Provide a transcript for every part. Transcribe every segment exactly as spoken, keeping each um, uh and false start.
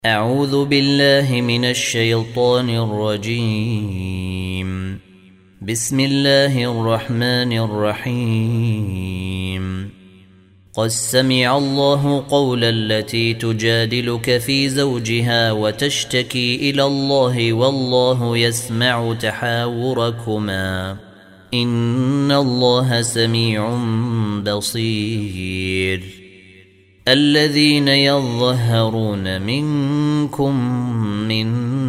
أعوذ بالله من الشيطان الرجيم. بسم الله الرحمن الرحيم. قد سمع الله قول التي تجادلك في زوجها وتشتكي إلى الله والله يسمع تحاوركما إن الله سميع بصير. الذين يظهرون منكم من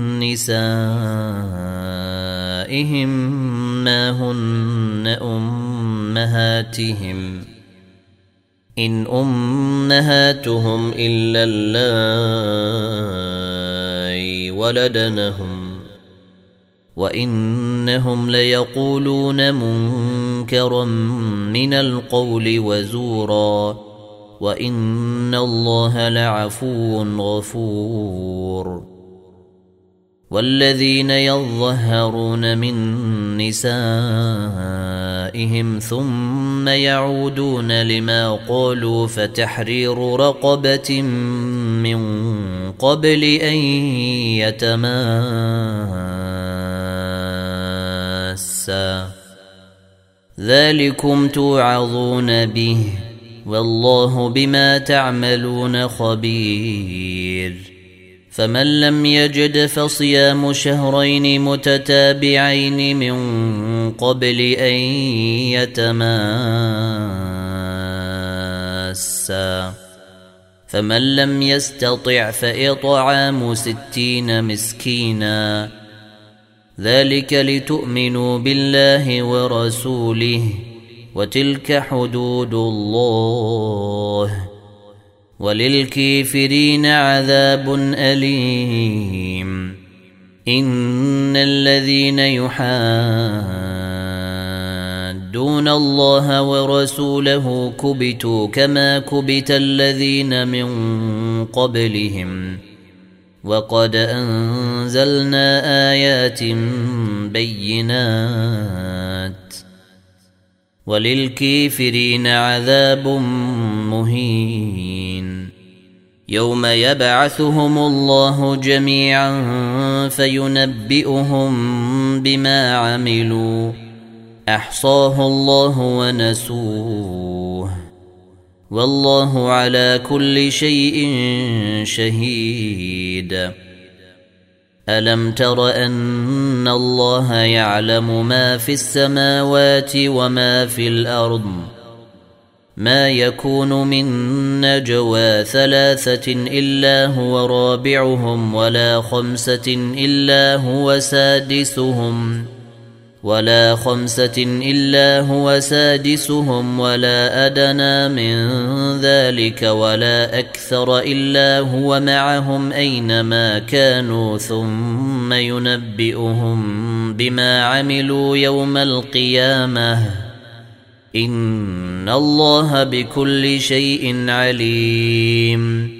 نسائهم ما هن أمهاتهم إن أمهاتهم إلا اللائي ولدنهم وإنهم ليقولون منكرا من القول وزورا وإن الله لعفو غفور. والذين يظهرون من نسائهم ثم يعودون لما قالوا فتحرير رقبة من قبل أن يتماسا ذلكم توعظون به والله بما تعملون خبير. فمن لم يجد فصيام شهرين متتابعين من قبل أن يتماسا فمن لم يستطع فإطعام ستين مسكينا ذلك لتؤمنوا بالله ورسوله وتلك حدود الله وللكافرين عذاب أليم. إن الذين يحادون الله ورسوله كبتوا كما كبت الذين من قبلهم وقد أنزلنا آيات بينات وللكافرين عذاب مهين. يوم يبعثهم الله جميعا فينبئهم بما عملوا أحصاه الله ونسوه والله على كل شيء شهيد. ألم تر أن الله يعلم ما في السماوات وما في الأرض ما يكون من نجوى ثلاثة إلا هو رابعهم ولا خمسة إلا هو سادسهم ولا خمسة إلا هو سادسهم ولا أدنى من ذلك ولا أكثر إلا هو معهم أينما كانوا ثم ينبئهم بما عملوا يوم القيامة إن الله بكل شيء عليم.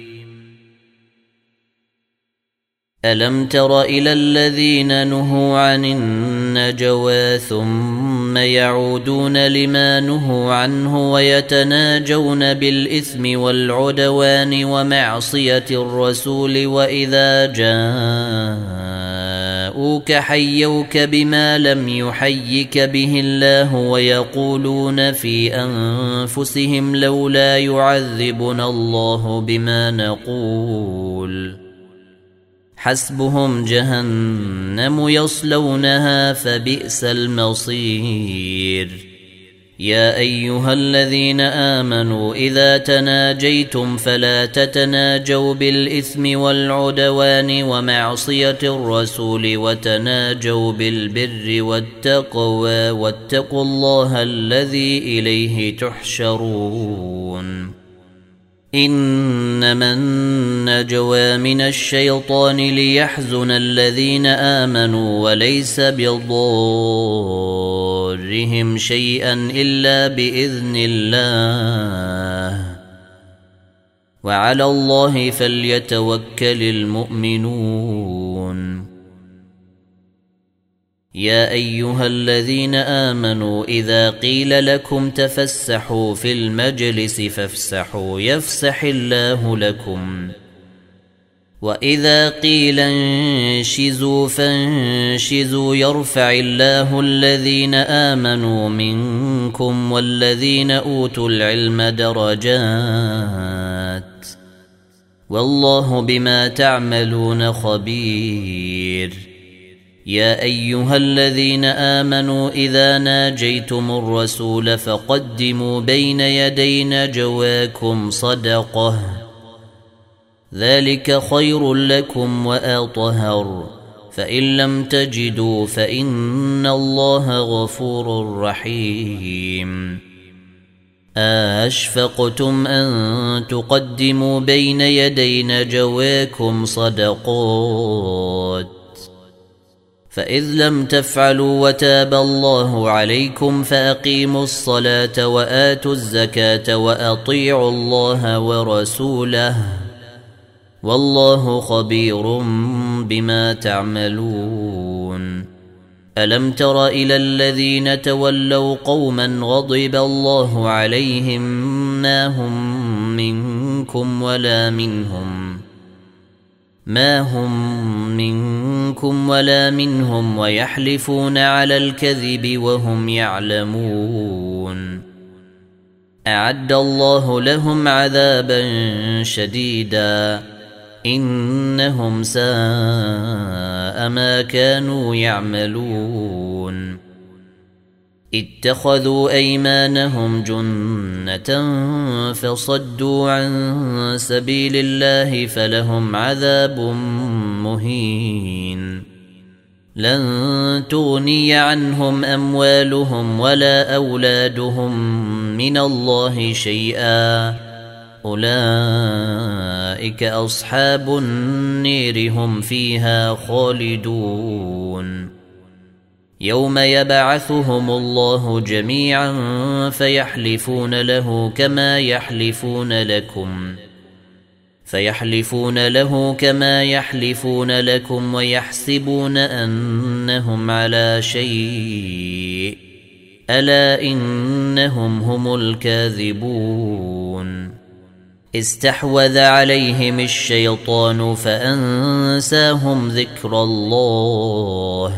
ألم تر إلى الذين نهوا عن النجوى ثم يعودون لما نهوا عنه ويتناجون بالإثم والعدوان ومعصية الرسول وإذا جاءوك حيوك بما لم يحيك به الله ويقولون في أنفسهم لولا يعذبنا الله بما نقول حسبهم جهنم يصلونها فبئس المصير. يا أيها الذين آمنوا إذا تناجيتم فلا تتناجوا بالإثم والعدوان ومعصية الرسول وتناجوا بالبر والتقوى واتقوا الله الذي إليه تحشرون. إنما النجوى من الشيطان ليحزن الذين آمنوا وليس بضارهم شيئا إلا بإذن الله وعلى الله فليتوكل المؤمنون. يا أيها الذين آمنوا إذا قيل لكم تفسحوا في المجلس فافسحوا يفسح الله لكم وإذا قيل انشزوا فانشزوا يرفع الله الذين آمنوا منكم والذين أوتوا العلم درجات والله بما تعملون خبير. يا أيها الذين آمنوا إذا ناجيتم الرسول فقدموا بين يدي نجواكم صدقة ذلك خير لكم وأطهر فإن لم تجدوا فإن الله غفور رحيم. أشفقتم أن تقدموا بين يدي نجواكم صدقات فإذ لم تفعلوا وتاب الله عليكم فأقيموا الصلاة وآتوا الزكاة وأطيعوا الله ورسوله والله خبير بما تعملون. ألم تر إلى الذين تولوا قوما غضب الله عليهم ما هم منكم ولا منهم ما هم منكم ولا منهم ويحلفون على الكذب وهم يعلمون. أعد الله لهم عذابا شديدا إنهم ساء ما كانوا يعملون. اتخذوا أيمانهم جنة فصدوا عن سبيل الله فلهم عذاب مهين. لن تغني عنهم أموالهم ولا أولادهم من الله شيئا أولئك أصحاب النير هم فيها خالدون. يوم يبعثهم الله جميعا فيحلفون له كما يحلفون لكم فيحلفون له كما يحلفون لكم ويحسبون أنهم على شيء ألا إنهم هم الكاذبون. استحوذ عليهم الشيطان فأنساهم ذكر الله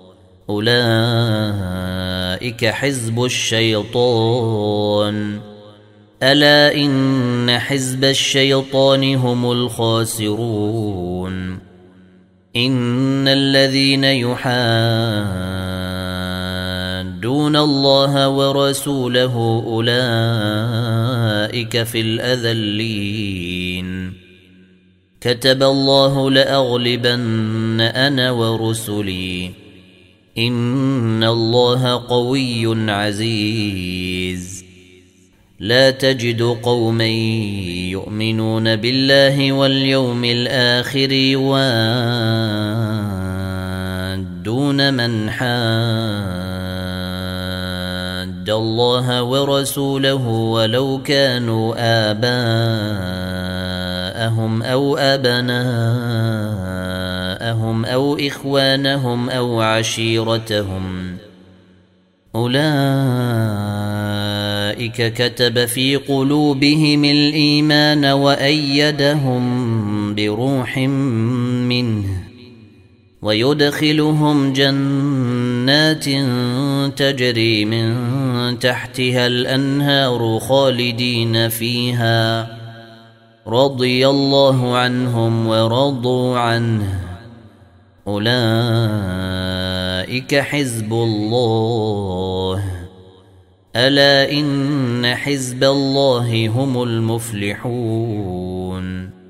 أولئك حزب الشيطان ألا إن حزب الشيطان هم الخاسرون. إن الذين يحادون الله ورسوله أولئك في الأذلين. كتب الله لأغلبن أنا ورسلي إن الله قوي عزيز. لا تجد قوما يؤمنون بالله واليوم الآخر يوادون من حاد الله ورسوله ولو كانوا آباءهم أو أبناءهم أو إخوانهم أو عشيرتهم أولئك كتب في قلوبهم الإيمان وأيدهم بروح منه ويدخلهم جنات تجري من تحتها الأنهار خالدين فيها رضي الله عنهم ورضوا عنه أولئك حزب الله ألا إن حزب الله هم المفلحون.